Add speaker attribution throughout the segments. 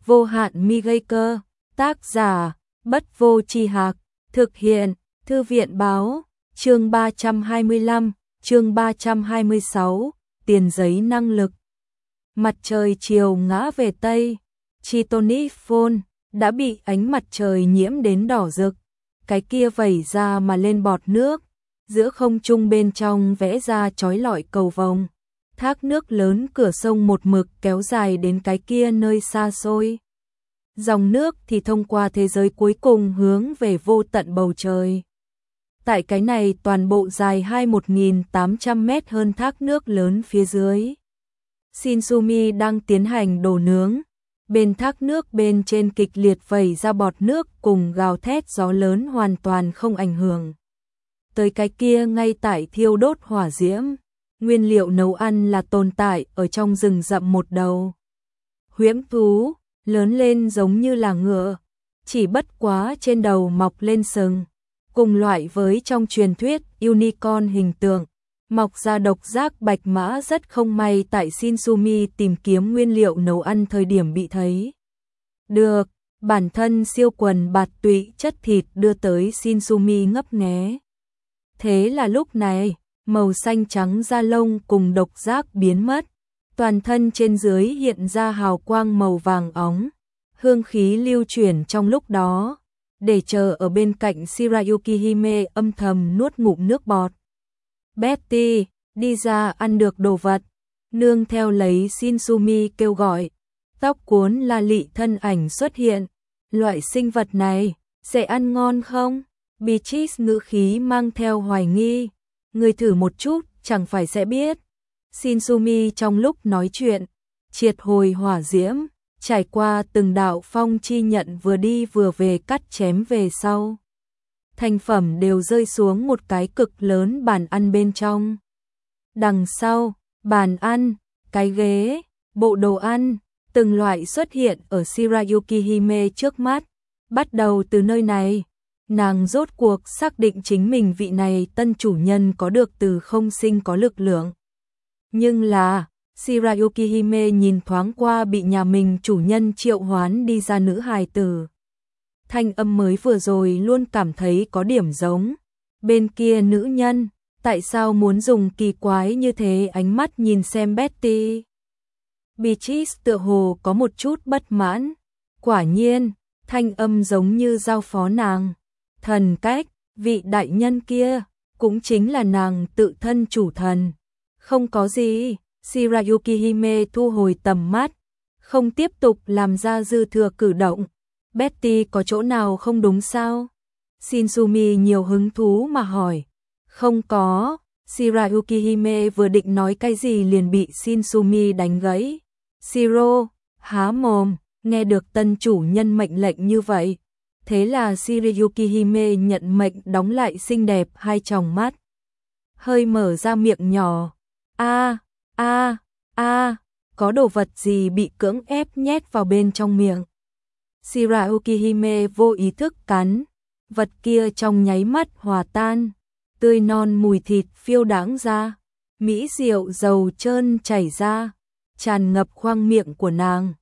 Speaker 1: Vô hạn mi gây cơ, tác giả, Bất Vô Tri Hạc, thực hiện, Thư viện Báo, chương 325, chương 326, tiền giấy năng lực. Mặt trời chiều ngã về Tây, Chitonic Phone đã bị ánh mặt trời nhiễm đến đỏ rực, cái kia vẩy ra mà lên bọt nước, giữa không trung bên trong vẽ ra chói lọi cầu vồng. Thác nước lớn cửa sông một mực kéo dài đến cái kia nơi xa xôi. Dòng nước thì thông qua thế giới cuối cùng hướng về vô tận bầu trời. Tại cái này toàn bộ dài 21.800 mét hơn thác nước lớn phía dưới. Shinsumi đang tiến hành đồ nướng. Bên thác nước bên trên kịch liệt vẩy ra bọt nước cùng gào thét gió lớn hoàn toàn không ảnh hưởng tới cái kia ngay tại thiêu đốt hỏa diễm. Nguyên liệu nấu ăn là tồn tại ở trong rừng rậm một đầu huyễn thú, lớn lên giống như là ngựa, chỉ bất quá trên đầu mọc lên sừng, cùng loại với trong truyền thuyết unicorn hình tượng, mọc ra độc giác bạch mã. Rất không may tại Shinsumi tìm kiếm nguyên liệu nấu ăn thời điểm bị thấy được, bản thân siêu quần bạt tụy chất thịt đưa tới Shinsumi ngấp nghé. Thế là lúc này, màu xanh trắng da lông cùng độc giác biến mất, toàn thân trên dưới hiện ra hào quang màu vàng óng, hương khí lưu chuyển trong lúc đó, để chờ ở bên cạnh Shirayuki Hime âm thầm nuốt ngụm nước bọt. Betty, đi ra ăn được đồ vật, nương theo lấy Shinsumi kêu gọi, tóc cuốn la lị thân ảnh xuất hiện, loại sinh vật này, sẽ ăn ngon không? Beatrice ngữ khí mang theo hoài nghi. Người thử một chút, chẳng phải sẽ biết. Shinsumi trong lúc nói chuyện, triệt hồi hỏa diễm, trải qua từng đạo phong chi nhận vừa đi vừa về cắt chém về sau. Thành phẩm đều rơi xuống một cái cực lớn bàn ăn bên trong. Đằng sau, bàn ăn, cái ghế, bộ đồ ăn, từng loại xuất hiện ở Shirayuki Hime trước mắt. Bắt đầu từ nơi này, nàng rốt cuộc xác định chính mình vị này tân chủ nhân có được từ không sinh có lực lượng. Nhưng là, Shirayuki Hime nhìn thoáng qua bị nhà mình chủ nhân triệu hoán đi ra nữ hài tử. Thanh âm mới vừa rồi luôn cảm thấy có điểm giống. Bên kia nữ nhân, tại sao muốn dùng kỳ quái như thế ánh mắt nhìn xem Betty? Beatrice tựa hồ có một chút bất mãn. Quả nhiên, thanh âm giống như giao phó nàng. Thần cách, vị đại nhân kia, cũng chính là nàng tự thân chủ thần. Không có gì, Shirayuki Hime thu hồi tầm mắt, không tiếp tục làm ra dư thừa cử động. Betty có chỗ nào không đúng sao? Shinsumi nhiều hứng thú mà hỏi. Không có, Shirayuki Hime vừa định nói cái gì liền bị Shinsumi đánh gãy. Shiro, há mồm, nghe được tân chủ nhân mệnh lệnh như vậy. Thế là Shirayuki Hime nhận mệnh đóng lại xinh đẹp hai tròng mắt. Hơi mở ra miệng nhỏ. Có đồ vật gì bị cưỡng ép nhét vào bên trong miệng. Shirayuki Hime vô ý thức cắn. Vật kia trong nháy mắt hòa tan. Tươi non mùi thịt phiêu đãng ra. Mỹ rượu dầu trơn chảy ra. Tràn ngập khoang miệng của nàng.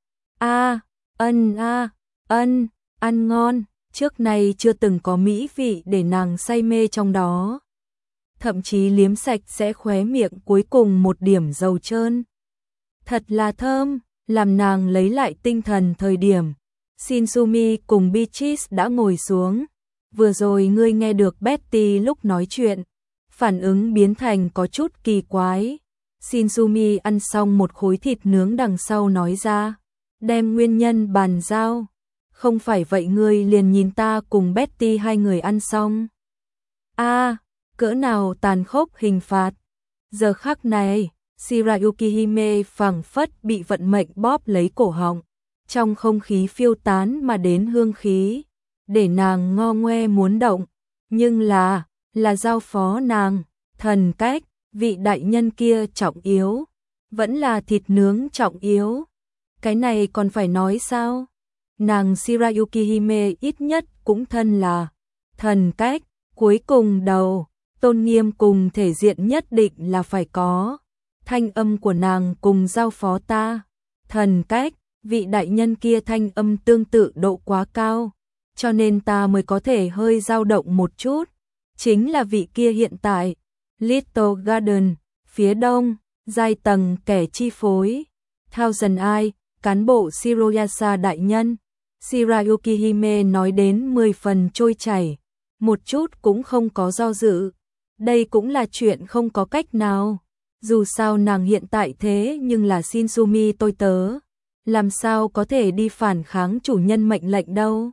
Speaker 1: Ăn ngon. Trước nay chưa từng có mỹ vị để nàng say mê trong đó. Thậm chí liếm sạch sẽ khóe miệng cuối cùng một điểm dầu trơn. Thật là thơm, làm nàng lấy lại tinh thần thời điểm. Shinsumi cùng Beatrice đã ngồi xuống. Vừa rồi ngươi nghe được Betty lúc nói chuyện. Phản ứng biến thành có chút kỳ quái. Shinsumi ăn xong một khối thịt nướng đằng sau nói ra. Đem nguyên nhân bàn giao. Không phải vậy ngươi liền nhìn ta cùng Betty hai người ăn xong. Cỡ nào tàn khốc hình phạt. Giờ khắc này, Shirayuki Hime phảng phất bị vận mệnh bóp lấy cổ họng. Trong không khí phiêu tán mà đến hương khí. Để nàng ngo ngoe muốn động. Nhưng là giao phó nàng, thần cách, vị đại nhân kia trọng yếu. Vẫn là thịt nướng trọng yếu. Cái này còn phải nói sao? Nàng Shirayuki Hime ít nhất cũng thân là thần cách, cuối cùng đầu, tôn nghiêm cùng thể diện nhất định là phải có. Thanh âm của nàng cùng giao phó ta, thần cách, vị đại nhân kia thanh âm tương tự độ quá cao, cho nên ta mới có thể hơi dao động một chút. Chính là vị kia hiện tại, Little Garden, phía đông, giai tầng kẻ chi phối, Thousand Eye, cán bộ Shiroyasa đại nhân. Shirayuki Hime nói đến 10 phần trôi chảy, một chút cũng không có do dự. Đây cũng là chuyện không có cách nào. Dù sao nàng hiện tại thế nhưng là Shinsumi tôi tớ, làm sao có thể đi phản kháng chủ nhân mệnh lệnh đâu.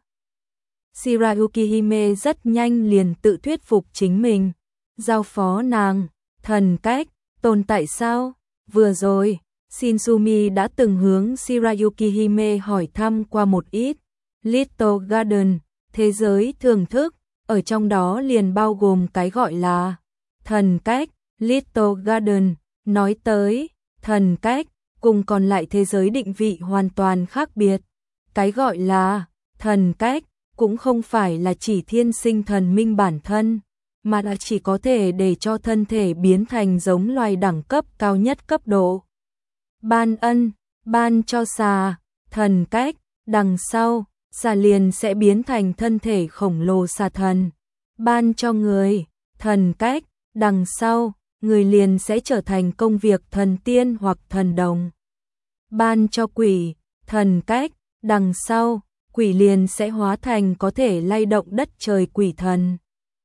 Speaker 1: Shirayuki Hime rất nhanh liền tự thuyết phục chính mình, giao phó nàng, thần cách, tồn tại sao? Vừa rồi, Shinsumi đã từng hướng Shirayuki Hime hỏi thăm qua một ít. Little Garden, thế giới thưởng thức, ở trong đó liền bao gồm cái gọi là thần cách. Little Garden nói tới, thần cách, cùng còn lại thế giới định vị hoàn toàn khác biệt. Cái gọi là thần cách, cũng không phải là chỉ thiên sinh thần minh bản thân, mà là chỉ có thể để cho thân thể biến thành giống loài đẳng cấp cao nhất cấp độ. Ban ân, ban cho xà, thần cách, đằng sau, xà liền sẽ biến thành thân thể khổng lồ xà thần. Ban cho người, thần cách, đằng sau, người liền sẽ trở thành công việc thần tiên hoặc thần đồng. Ban cho quỷ, thần cách, đằng sau, quỷ liền sẽ hóa thành có thể lay động đất trời quỷ thần.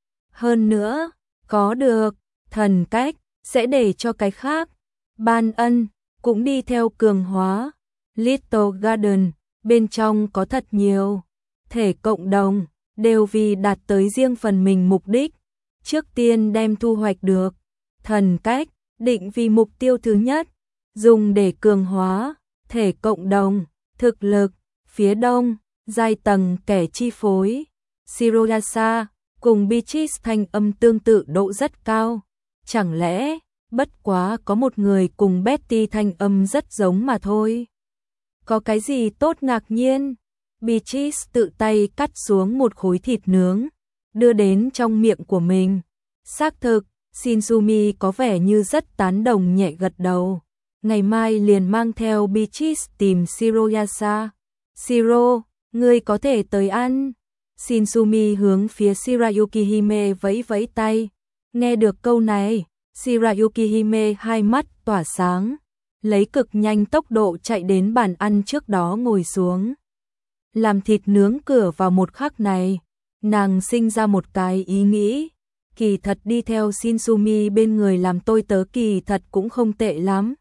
Speaker 1: Hơn nữa, có được thần cách, sẽ để cho cái khác, ban ân, cũng đi theo cường hóa. Little Garden, bên trong có thật nhiều thể cộng đồng, đều vì đạt tới riêng phần mình mục đích. Trước tiên đem thu hoạch được thần cách, định vì mục tiêu thứ nhất, dùng để cường hóa thể cộng đồng, thực lực. Phía đông, giai tầng kẻ chi phối, Shiroyasa, cùng Beatrice thanh âm tương tự độ rất cao. Chẳng lẽ, bất quá có một người cùng Betty thanh âm rất giống mà thôi. Có cái gì tốt ngạc nhiên? Beatrice tự tay cắt xuống một khối thịt nướng, đưa đến trong miệng của mình. Xác thực, Shinsumi có vẻ như rất tán đồng nhẹ gật đầu. Ngày mai liền mang theo Beatrice tìm Shiroyasa. Shiro, ngươi có thể tới ăn. Shinsumi hướng phía Shirayuki Hime vẫy vẫy tay. Nghe được câu này, Shirayuki Hime hai mắt tỏa sáng, lấy cực nhanh tốc độ chạy đến bàn ăn trước đó ngồi xuống. Làm thịt nướng cửa vào một khắc này, nàng sinh ra một cái ý nghĩ, kỳ thật đi theo Shinsumi bên người làm tôi tớ kỳ thật cũng không tệ lắm.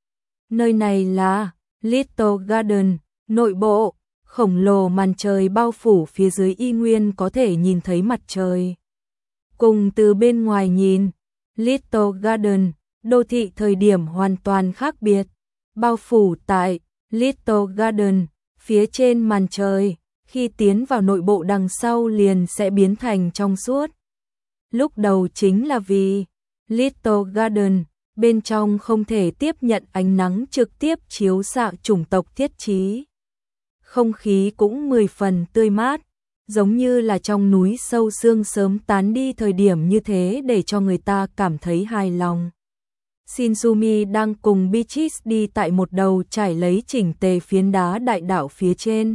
Speaker 1: Nơi này là Little Garden, nội bộ, khổng lồ màn trời bao phủ phía dưới y nguyên có thể nhìn thấy mặt trời. Cùng từ bên ngoài nhìn, Little Garden, đô thị thời điểm hoàn toàn khác biệt. Bao phủ tại Little Garden, phía trên màn trời, khi tiến vào nội bộ đằng sau liền sẽ biến thành trong suốt. Lúc đầu chính là vì Little Garden, bên trong không thể tiếp nhận ánh nắng trực tiếp chiếu xạ chủng tộc thiết trí. Không khí cũng 10 phần tươi mát, giống như là trong núi sâu sương sớm tán đi thời điểm như thế để cho người ta cảm thấy hài lòng. Shinsumi đang cùng Beatrice đi tại một đầu trải lấy chỉnh tề phiến đá đại đạo phía trên.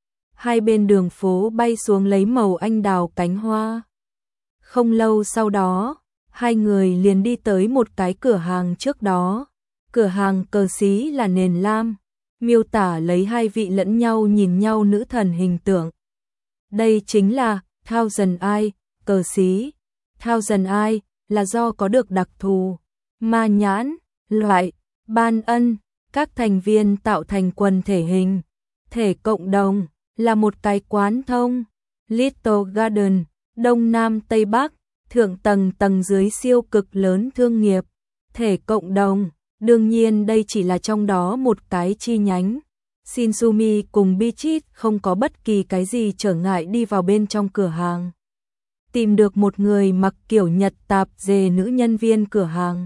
Speaker 1: Hai bên đường phố bay xuống lấy màu anh đào cánh hoa. Không lâu sau đó, hai người liền đi tới một cái cửa hàng trước đó. Cửa hàng cờ xí là nền lam, miêu tả lấy hai vị lẫn nhau nhìn nhau nữ thần hình tượng. Đây chính là Thousand Eye, cờ xí. Thousand Eye là do có được đặc thù ma nhãn, loại, ban ân, các thành viên tạo thành quần thể hình. Thể cộng đồng là một cái quán thông. Little Garden, Đông Nam Tây Bắc, thượng tầng tầng dưới siêu cực lớn thương nghiệp. Thể cộng đồng, đương nhiên đây chỉ là trong đó một cái chi nhánh. Shinsumi cùng Beatrice không có bất kỳ cái gì trở ngại đi vào bên trong cửa hàng. Tìm được một người mặc kiểu Nhật tạp dề nữ nhân viên cửa hàng.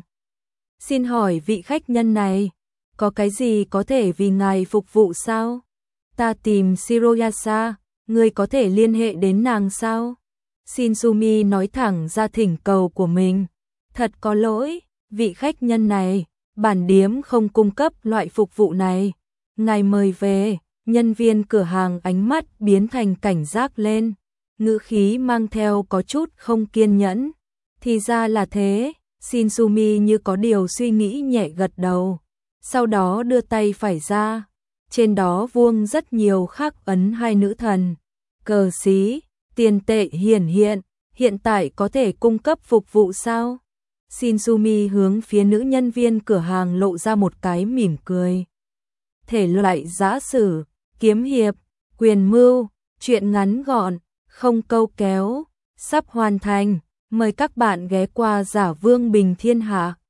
Speaker 1: Xin hỏi vị khách nhân này, có cái gì có thể vì ngài phục vụ sao? Ta tìm Shiroyasa, người có thể liên hệ đến nàng sao? Shinsumi nói thẳng ra thỉnh cầu của mình. Thật có lỗi, vị khách nhân này, bản điếm không cung cấp loại phục vụ này. ngài mời về. Nhân viên cửa hàng ánh mắt biến thành cảnh giác lên, ngữ khí mang theo có chút không kiên nhẫn. Thì ra là thế, Shinzumi như có điều suy nghĩ nhẹ gật đầu, sau đó đưa tay phải ra, trên đó vuông rất nhiều khắc ấn hai nữ thần, cờ xí, tiền tệ hiển hiện, hiện tại có thể cung cấp phục vụ sao? Shinzumi hướng phía nữ nhân viên cửa hàng lộ ra một cái mỉm cười. Thể loại giã sử, kiếm hiệp, quyền mưu, truyện ngắn gọn, không câu kéo, sắp hoàn thành, mời các bạn ghé qua Giả Vương Bình Thiên Hạ.